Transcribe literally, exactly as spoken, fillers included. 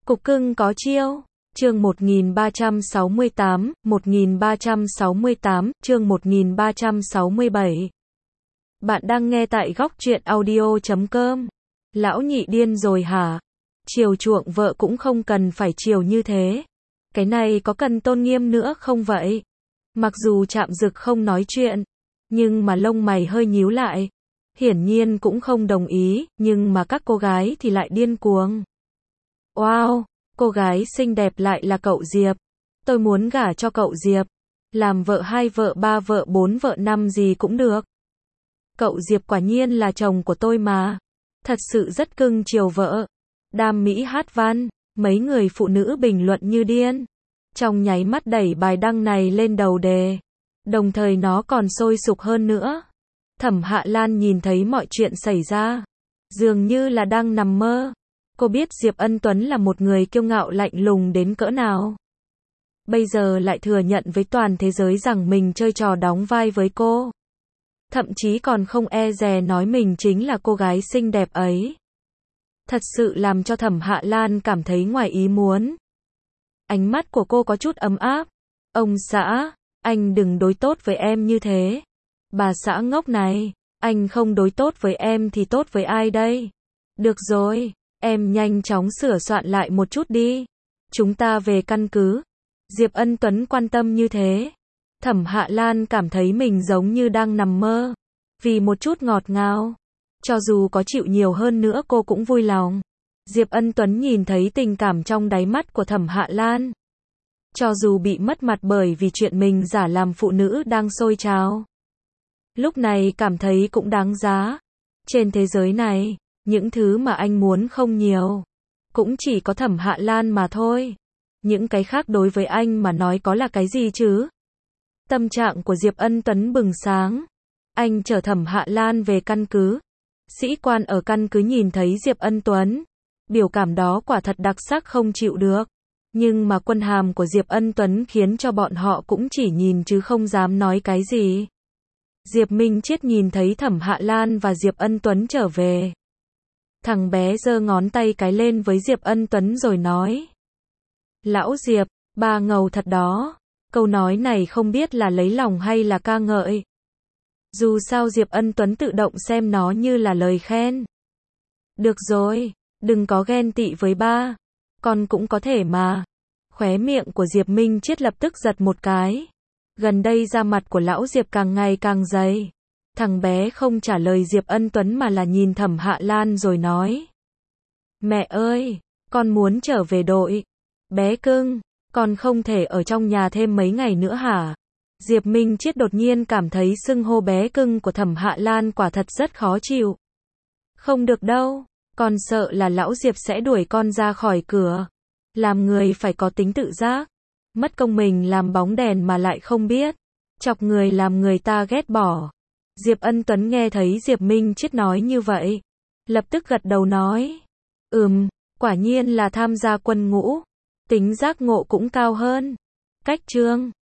Cục cưng có chiêu. Chương một nghìn ba trăm sáu mươi tám, một nghìn ba trăm sáu mươi tám, chương một nghìn ba trăm sáu mươi bảy. Bạn đang nghe tại góc truyện audio chấm com. Lão nhị điên rồi hả? Chiều chuộng vợ cũng không cần phải chiều như thế. Cái này có cần tôn nghiêm nữa không vậy? Mặc dù Trạm Dực không nói chuyện, nhưng mà lông mày hơi nhíu lại. Hiển nhiên cũng không đồng ý, nhưng mà các cô gái thì lại điên cuồng. Wow, cô gái xinh đẹp lại là cậu Diệp. Tôi muốn gả cho cậu Diệp. Làm vợ hai vợ ba vợ bốn vợ năm gì cũng được. Cậu Diệp quả nhiên là chồng của tôi mà. Thật sự rất cưng chiều vợ. Đam mỹ hát văn, mấy người phụ nữ bình luận như điên. Trong nháy mắt đẩy bài đăng này lên đầu đề. Đồng thời nó còn sôi sục hơn nữa. Thẩm Hạ Lan nhìn thấy mọi chuyện xảy ra, dường như là đang nằm mơ. Cô biết Diệp Ân Tuấn là một người kiêu ngạo lạnh lùng đến cỡ nào. Bây giờ lại thừa nhận với toàn thế giới rằng mình chơi trò đóng vai với cô. Thậm chí còn không e dè nói mình chính là cô gái xinh đẹp ấy. Thật sự làm cho Thẩm Hạ Lan cảm thấy ngoài ý muốn. Ánh mắt của cô có chút ấm áp. Ông xã, anh đừng đối tốt với em như thế. Bà xã ngốc này, anh không đối tốt với em thì tốt với ai đây? Được rồi, em nhanh chóng sửa soạn lại một chút đi. Chúng ta về căn cứ. Diệp Ân Tuấn quan tâm như thế. Thẩm Hạ Lan cảm thấy mình giống như đang nằm mơ. Vì một chút ngọt ngào. Cho dù có chịu nhiều hơn nữa cô cũng vui lòng. Diệp Ân Tuấn nhìn thấy tình cảm trong đáy mắt của Thẩm Hạ Lan. Cho dù bị mất mặt bởi vì chuyện mình giả làm phụ nữ đang sôi trào. Lúc này cảm thấy cũng đáng giá. Trên thế giới này, những thứ mà anh muốn không nhiều. Cũng chỉ có Thẩm Hạ Lan mà thôi. Những cái khác đối với anh mà nói có là cái gì chứ? Tâm trạng của Diệp Ân Tuấn bừng sáng. Anh chở Thẩm Hạ Lan về căn cứ. Sĩ quan ở căn cứ nhìn thấy Diệp Ân Tuấn. Biểu cảm đó quả thật đặc sắc không chịu được. Nhưng mà quân hàm của Diệp Ân Tuấn khiến cho bọn họ cũng chỉ nhìn chứ không dám nói cái gì. Diệp Minh Chiết nhìn thấy Thẩm Hạ Lan và Diệp Ân Tuấn trở về. Thằng bé giơ ngón tay cái lên với Diệp Ân Tuấn rồi nói. Lão Diệp, ba ngầu thật đó. Câu nói này không biết là lấy lòng hay là ca ngợi. Dù sao Diệp Ân Tuấn tự động xem nó như là lời khen. Được rồi, đừng có ghen tị với ba. Con cũng có thể mà. Khóe miệng của Diệp Minh Chiết lập tức giật một cái. Gần đây da mặt của lão Diệp càng ngày càng dày. Thằng bé không trả lời Diệp Ân Tuấn mà là nhìn Thẩm Hạ Lan rồi nói. Mẹ ơi, con muốn trở về đội. Bé cưng, con không thể ở trong nhà thêm mấy ngày nữa hả? Diệp Minh Chiết đột nhiên cảm thấy xưng hô bé cưng của Thẩm Hạ Lan quả thật rất khó chịu. Không được đâu, con sợ là lão Diệp sẽ đuổi con ra khỏi cửa. Làm người phải có tính tự giác. Mất công mình làm bóng đèn mà lại không biết. Chọc người làm người ta ghét bỏ. Diệp Ân Tuấn nghe thấy Diệp Minh Chiết nói như vậy. Lập tức gật đầu nói. Ừm, quả nhiên là tham gia quân ngũ. Tính giác ngộ cũng cao hơn. Cách chương.